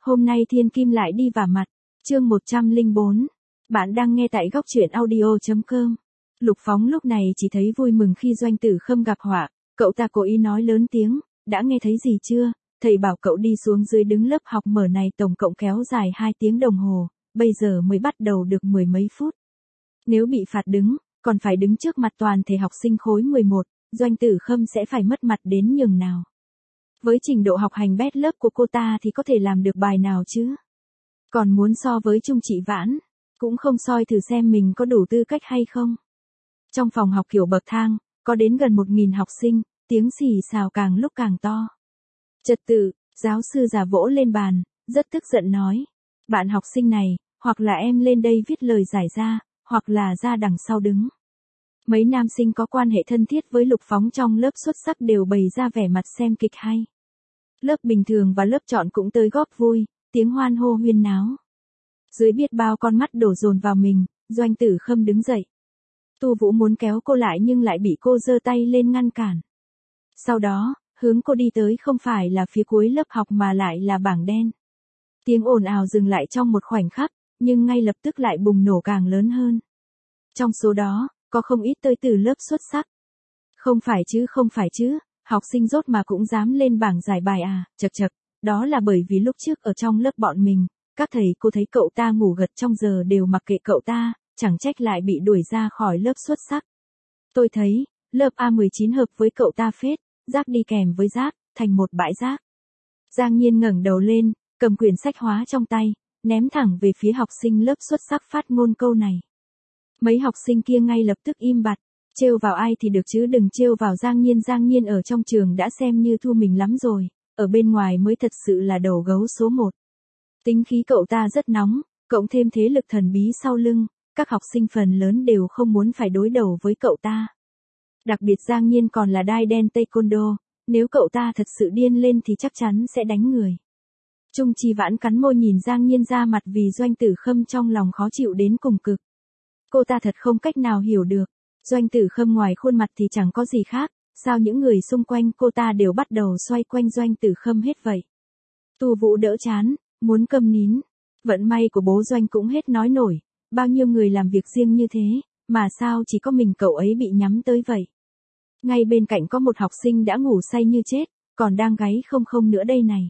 Hôm nay thiên kim lại đi vả mặt. Chương 104. Bạn đang nghe tại góc truyện audio.com. Lục Phóng lúc này chỉ thấy vui mừng khi Doanh Tử Khâm gặp họa, cậu ta cố ý nói lớn tiếng, đã nghe thấy gì chưa, thầy bảo cậu đi xuống dưới đứng lớp học mở này tổng cộng kéo dài 2 tiếng đồng hồ, bây giờ mới bắt đầu được 10 mấy phút. Nếu bị phạt đứng, còn phải đứng trước mặt toàn thể học sinh khối 11, Doanh Tử Khâm sẽ phải mất mặt đến nhường nào. Với trình độ học hành bét lớp của cô ta thì có thể làm được bài nào chứ? Còn muốn so với Trung Trị Vãn, cũng không soi thử xem mình có đủ tư cách hay không. Trong phòng học kiểu bậc thang, có đến gần 1.000 học sinh, tiếng xì xào càng lúc càng to. Trật tự, giáo sư già vỗ lên bàn, rất tức giận nói. Bạn học sinh này, hoặc là em lên đây viết lời giải ra, hoặc là ra đằng sau đứng. Mấy nam sinh có quan hệ thân thiết với Lục Phóng trong lớp xuất sắc đều bày ra vẻ mặt xem kịch hay. Lớp bình thường và lớp chọn cũng tới góp vui, tiếng hoan hô huyên náo. Dưới biết bao con mắt đổ dồn vào mình, Doanh Tử Khâm đứng dậy. Tu Vũ muốn kéo cô lại nhưng lại bị cô giơ tay lên ngăn cản. Sau đó, hướng cô đi tới không phải là phía cuối lớp học mà lại là bảng đen. Tiếng ồn ào dừng lại trong một khoảnh khắc, nhưng ngay lập tức lại bùng nổ càng lớn hơn. Trong số đó, có không ít tới từ lớp xuất sắc. Không phải chứ, học sinh rốt mà cũng dám lên bảng giải bài à, chậc chậc, đó là bởi vì lúc trước ở trong lớp bọn mình, các thầy cô thấy cậu ta ngủ gật trong giờ đều mặc kệ cậu ta, chẳng trách lại bị đuổi ra khỏi lớp xuất sắc. Tôi thấy, lớp A19 hợp với cậu ta phết, rác đi kèm với rác, thành một bãi rác. Giang Nhiên ngẩng đầu lên, cầm quyển sách hóa trong tay, ném thẳng về phía học sinh lớp xuất sắc phát ngôn câu này. Mấy học sinh kia ngay lập tức im bặt, trêu vào ai thì được chứ đừng trêu vào Giang Nhiên ở trong trường đã xem như thua mình lắm rồi, ở bên ngoài mới thật sự là đầu gấu số 1. Tính khí cậu ta rất nóng, cộng thêm thế lực thần bí sau lưng, các học sinh phần lớn đều không muốn phải đối đầu với cậu ta. Đặc biệt Giang Nhiên còn là đai đen taekwondo, nếu cậu ta thật sự điên lên thì chắc chắn sẽ đánh người. Trung Trì Vãn cắn môi nhìn Giang Nhiên ra mặt vì Doanh Tử Khâm trong lòng khó chịu đến cùng cực. Cô ta thật không cách nào hiểu được, Doanh Tử Khâm ngoài khuôn mặt thì chẳng có gì khác, sao những người xung quanh cô ta đều bắt đầu xoay quanh Doanh Tử Khâm hết vậy. Tu Vũ đỡ chán, muốn câm nín, vận may của bố Doanh cũng hết nói nổi, bao nhiêu người làm việc riêng như thế, mà sao chỉ có mình cậu ấy bị nhắm tới vậy. Ngay bên cạnh có một học sinh đã ngủ say như chết, còn đang gáy không nữa đây này.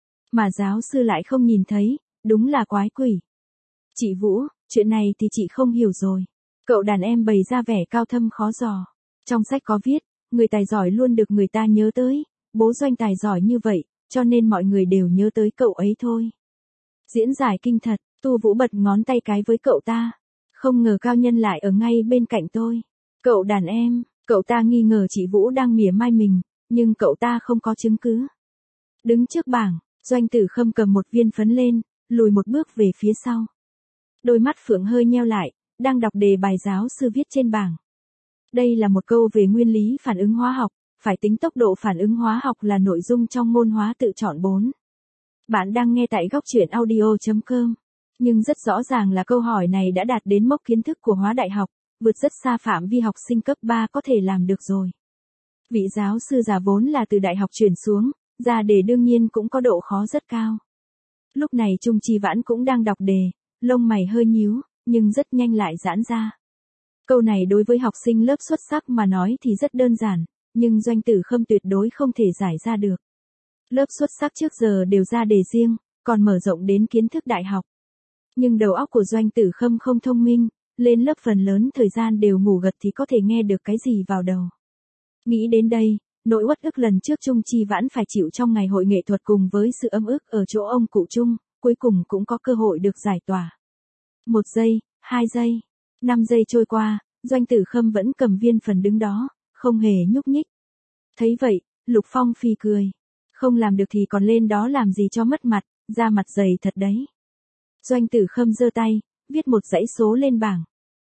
Mà giáo sư lại không nhìn thấy, đúng là quái quỷ. Chị Vũ, chuyện này thì chị không hiểu rồi. Cậu đàn em bày ra vẻ cao thâm khó dò. Trong sách có viết, người tài giỏi luôn được người ta nhớ tới, bố Doanh tài giỏi như vậy, cho nên mọi người đều nhớ tới cậu ấy thôi. Diễn giải kinh thật, Tu Vũ bật ngón tay cái với cậu ta. Không ngờ cao nhân lại ở ngay bên cạnh tôi. Cậu đàn em, cậu ta nghi ngờ chị Vũ đang mỉa mai mình, nhưng cậu ta không có chứng cứ. Đứng trước bảng, Doanh Tử Khâm cầm một viên phấn lên, lùi một bước về phía sau. Đôi mắt Phượng hơi nheo lại, đang đọc đề bài giáo sư viết trên bảng. Đây là một câu về nguyên lý phản ứng hóa học, phải tính tốc độ phản ứng hóa học là nội dung trong môn hóa tự chọn 4. Bạn đang nghe tại góc truyện audio.com. Nhưng rất rõ ràng là câu hỏi này đã đạt đến mốc kiến thức của hóa đại học, vượt rất xa phạm vi học sinh cấp 3 có thể làm được rồi. Vị giáo sư già vốn là từ đại học chuyển xuống, ra đề đương nhiên cũng có độ khó rất cao. Lúc này Trung Trì Vãn cũng đang đọc đề, lông mày hơi nhíu, nhưng rất nhanh lại giãn ra. Câu này đối với học sinh lớp xuất sắc mà nói thì rất đơn giản, nhưng Doanh Tử Khâm tuyệt đối không thể giải ra được. Lớp xuất sắc trước giờ đều ra đề riêng, còn mở rộng đến kiến thức đại học. Nhưng đầu óc của Doanh Tử Khâm không thông minh, lên lớp phần lớn thời gian đều ngủ gật thì có thể nghe được cái gì vào đầu. Nghĩ đến đây, nỗi uất ức lần trước Trung Trì Vãn phải chịu trong ngày hội nghệ thuật cùng với sự ấm ức ở chỗ ông cụ Trung, cuối cùng cũng có cơ hội được giải tỏa. 1 giây, 2 giây, 5 giây trôi qua, Doanh Tử Khâm vẫn cầm viên phần đứng đó, không hề nhúc nhích. Thấy vậy, Lục Phong phì cười. Không làm được thì còn lên đó làm gì cho mất mặt, da mặt dày thật đấy. Doanh Tử Khâm giơ tay, viết một dãy số lên bảng.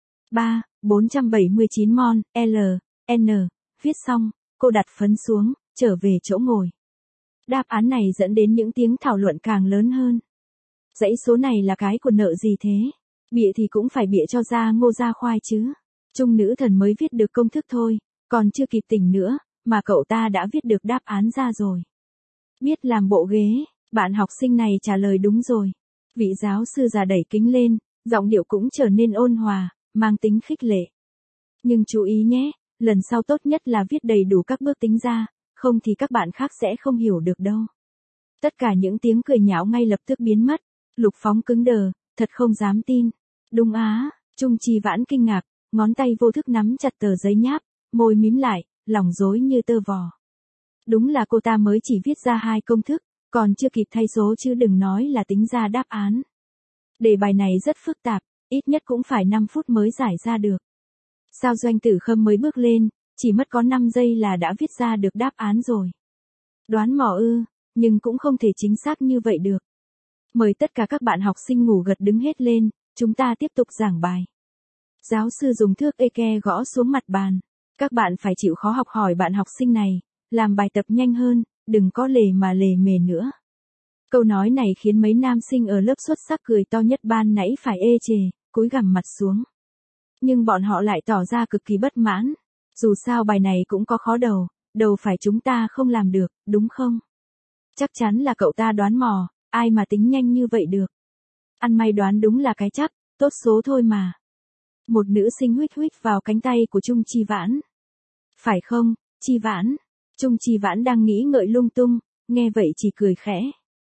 479 mon, L, N, viết xong, cô đặt phấn xuống, trở về chỗ ngồi. Đáp án này dẫn đến những tiếng thảo luận càng lớn hơn. Dãy số này là cái của nợ gì thế? Bịa thì cũng phải bịa cho ra ngô ra khoai chứ. Trung nữ thần mới viết được công thức thôi, còn chưa kịp tỉnh nữa, mà cậu ta đã viết được đáp án ra rồi. Biết làm bộ ghế, Bạn học sinh này trả lời đúng rồi. Vị giáo sư già đẩy kính lên, giọng điệu cũng trở nên ôn hòa, mang tính khích lệ. Nhưng chú ý nhé, lần sau tốt nhất là viết đầy đủ các bước tính ra, không thì các bạn khác sẽ không hiểu được đâu. Tất cả những tiếng cười nhạo ngay lập tức biến mất. Lục Phóng cứng đờ, thật không dám tin. Đúng á, Trung Trì Vãn kinh ngạc, ngón tay vô thức nắm chặt tờ giấy nháp, môi mím lại, lòng rối như tơ vò. Đúng là cô ta mới chỉ viết ra 2 công thức, còn chưa kịp thay số chứ đừng nói là tính ra đáp án. Đề bài này rất phức tạp, ít nhất cũng phải 5 phút mới giải ra được. Sao Doanh Tử Khâm mới bước lên, chỉ mất có 5 giây là đã viết ra được đáp án rồi. Đoán mò ư, nhưng cũng không thể chính xác như vậy được. Mời tất cả các bạn học sinh ngủ gật đứng hết lên, chúng ta tiếp tục giảng bài. Giáo sư dùng thước eke gõ xuống mặt bàn. Các bạn phải chịu khó học hỏi bạn học sinh này, làm bài tập nhanh hơn, đừng có lề mà lề mề nữa. Câu nói này khiến mấy nam sinh ở lớp xuất sắc cười to nhất ban nãy phải ê chề, cúi gằm mặt xuống. Nhưng bọn họ lại tỏ ra cực kỳ bất mãn. Dù sao bài này cũng có khó đầu, đầu phải chúng ta không làm được, đúng không? Chắc chắn là cậu ta đoán mò, ai mà tính nhanh như vậy được. Ăn may đoán đúng là cái chắc, tốt số thôi mà. Một nữ sinh huých huých vào cánh tay của Trung Trì Vãn. Phải không, Trì Vãn? Trung Trì Vãn đang nghĩ ngợi lung tung, nghe vậy chỉ cười khẽ.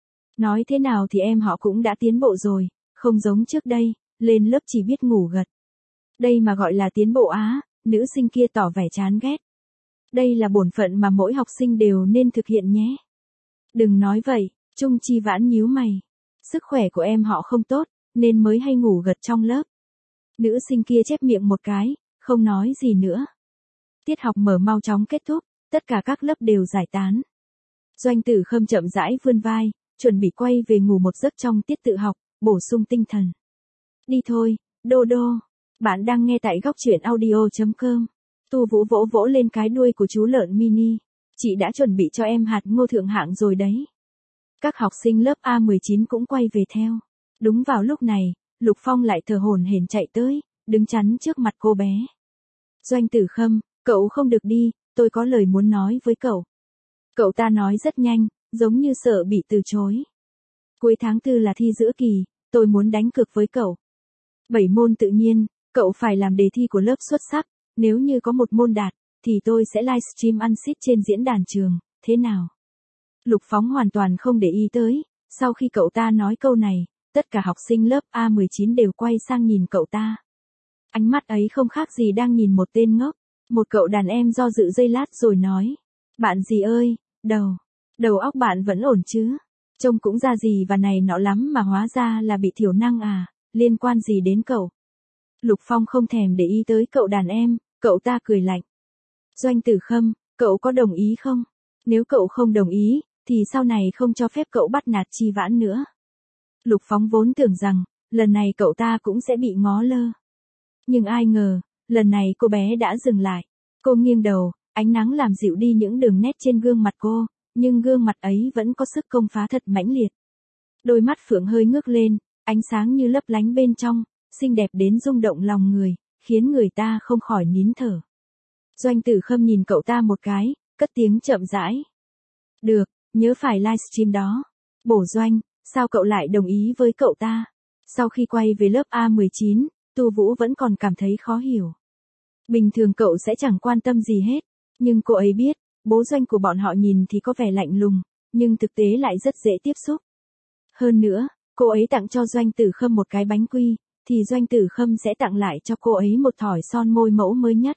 Nói thế nào thì em họ cũng đã tiến bộ rồi, không giống trước đây, lên lớp chỉ biết ngủ gật. Đây mà gọi là tiến bộ á, nữ sinh kia tỏ vẻ chán ghét. Đây là bổn phận mà mỗi học sinh đều nên thực hiện nhé. Đừng nói vậy, Trung Trì Vãn nhíu mày. Sức khỏe của em họ không tốt, nên mới hay ngủ gật trong lớp. Nữ sinh kia chép miệng một cái, không nói gì nữa. Tiết học mở mau chóng kết thúc, tất cả các lớp đều giải tán. Doanh Tử Khâm chậm rãi vươn vai, chuẩn bị quay về ngủ một giấc trong tiết tự học, bổ sung tinh thần. Đi thôi, Đô Đô. Bạn đang nghe tại góc truyện audio.com. Tu Vũ vỗ vỗ lên cái đuôi của chú lợn mini. Chị đã chuẩn bị cho em hạt ngô thượng hạng rồi đấy. Các học sinh lớp A19 cũng quay về theo. Đúng vào lúc này, Lục Phong lại thở hổn hển chạy tới, đứng chắn trước mặt cô bé. Doanh Tử Khâm, cậu không được đi, tôi có lời muốn nói với cậu. Cậu ta nói rất nhanh, giống như sợ bị từ chối. Cuối tháng 4 là thi giữa kỳ, tôi muốn đánh cược với cậu. 7 môn tự nhiên, cậu phải làm đề thi của lớp xuất sắc, nếu như có một môn đạt, thì tôi sẽ livestream ăn xít trên diễn đàn trường, thế nào? Lục Phóng hoàn toàn không để ý tới, sau khi cậu ta nói câu này, tất cả học sinh lớp A19 đều quay sang nhìn cậu ta. Ánh mắt ấy không khác gì đang nhìn một tên ngốc. Một cậu đàn em do dự giây lát rồi nói. Bạn gì ơi, đầu óc bạn vẫn ổn chứ? Trông cũng ra gì và này nọ lắm mà hóa ra là bị thiểu năng à, liên quan gì đến cậu? Lục Phong không thèm để ý tới cậu đàn em, cậu ta cười lạnh. Doanh Tử Khâm, cậu có đồng ý không? Nếu cậu không đồng ý, thì sau này không cho phép cậu bắt nạt Trì Vãn nữa. Lục Phóng vốn tưởng rằng, lần này cậu ta cũng sẽ bị ngó lơ. Nhưng ai ngờ, lần này cô bé đã dừng lại. Cô nghiêng đầu, ánh nắng làm dịu đi những đường nét trên gương mặt cô, nhưng gương mặt ấy vẫn có sức công phá thật mãnh liệt. Đôi mắt phượng hơi ngước lên, ánh sáng như lấp lánh bên trong, xinh đẹp đến rung động lòng người, khiến người ta không khỏi nín thở. Doanh Tử Khâm nhìn cậu ta một cái, cất tiếng chậm rãi. Được, nhớ phải livestream đó. Bổ Doanh, sao cậu lại đồng ý với cậu ta? Sau khi quay về lớp A19, Tu Vũ vẫn còn cảm thấy khó hiểu. Bình thường cậu sẽ chẳng quan tâm gì hết, nhưng cô ấy biết, bố Doanh của bọn họ nhìn thì có vẻ lạnh lùng, nhưng thực tế lại rất dễ tiếp xúc. Hơn nữa, cô ấy tặng cho Doanh Tử Khâm một cái bánh quy, thì Doanh Tử Khâm sẽ tặng lại cho cô ấy một thỏi son môi mẫu mới nhất.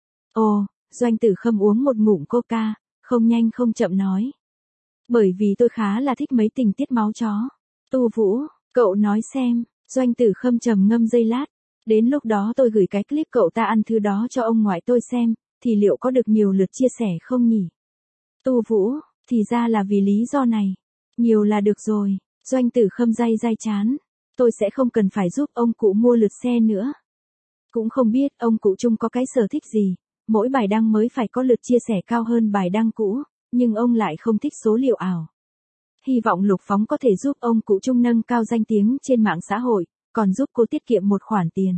Ồ, Doanh Tử Khâm uống một ngụm coca, không nhanh không chậm nói. Bởi vì tôi khá là thích mấy tình tiết máu chó. Tu Vũ, cậu nói xem, Doanh Tử Khâm trầm ngâm giây lát. Đến lúc đó tôi gửi cái clip cậu ta ăn thứ đó cho ông ngoại tôi xem, thì liệu có được nhiều lượt chia sẻ không nhỉ? Tu Vũ, thì ra là vì lý do này. Nhiều là được rồi, Doanh Tử Khâm day chán. Tôi sẽ không cần phải giúp ông cụ mua lượt xe nữa. Cũng không biết ông cụ Trung có cái sở thích gì, mỗi bài đăng mới phải có lượt chia sẻ cao hơn bài đăng cũ, nhưng ông lại không thích số liệu ảo. Hy vọng Lục Phóng có thể giúp ông cụ Trung nâng cao danh tiếng trên mạng xã hội, còn giúp cô tiết kiệm một khoản tiền.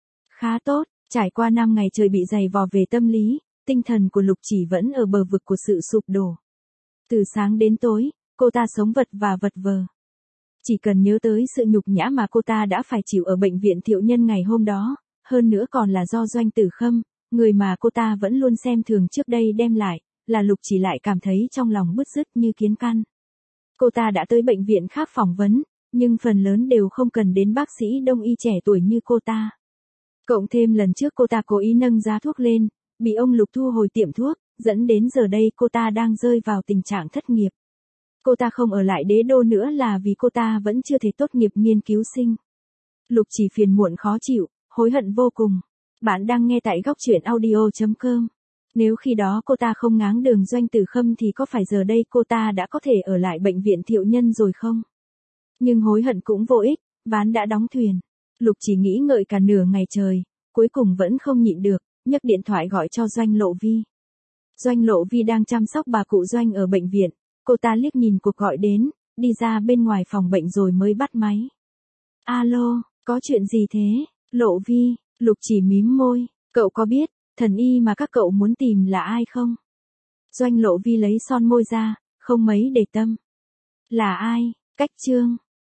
Khá tốt, trải qua 5 ngày trời bị dày vò về tâm lý, tinh thần của Lục Chỉ vẫn ở bờ vực của sự sụp đổ. Từ sáng đến tối, Cô ta sống vật và vật vờ. Chỉ cần nhớ tới sự nhục nhã mà cô ta đã phải chịu ở bệnh viện Thiệu Nhân ngày hôm đó, hơn nữa còn là do Doanh Tử Khâm, người mà cô ta vẫn luôn xem thường trước đây đem lại, là Lục Chỉ lại cảm thấy trong lòng bứt rứt như kiến căn. Cô ta đã tới bệnh viện khác phỏng vấn, nhưng phần lớn đều không cần đến bác sĩ đông y trẻ tuổi như cô ta. Cộng thêm lần trước cô ta cố ý nâng giá thuốc lên, bị ông Lục thu hồi tiệm thuốc, dẫn đến giờ đây cô ta đang rơi vào tình trạng thất nghiệp. Cô ta không ở lại Đế Đô nữa là vì cô ta vẫn chưa thể tốt nghiệp nghiên cứu sinh. Lục Chỉ phiền muộn khó chịu, hối hận vô cùng. Bạn đang nghe tại góc truyện audio.com. Nếu khi đó cô ta không ngáng đường Doanh Tử Khâm thì có phải giờ đây cô ta đã có thể ở lại bệnh viện Thiệu Nhân rồi không? Nhưng hối hận cũng vô ích, ván đã đóng thuyền. Lục Chỉ nghĩ ngợi cả nửa ngày trời, cuối cùng vẫn không nhịn được, nhấc điện thoại gọi cho Doanh Lộ Vi. Doanh Lộ Vi đang chăm sóc bà cụ Doanh ở bệnh viện, cô ta liếc nhìn cuộc gọi đến, đi ra bên ngoài phòng bệnh rồi mới bắt máy. Alo, có chuyện gì thế, Lộ Vi? Lục Chỉ mím môi, cậu có biết, thần y mà các cậu muốn tìm là ai không? Doanh Lộ Vi lấy son môi ra, không mấy để tâm. Là ai? Cách Trương.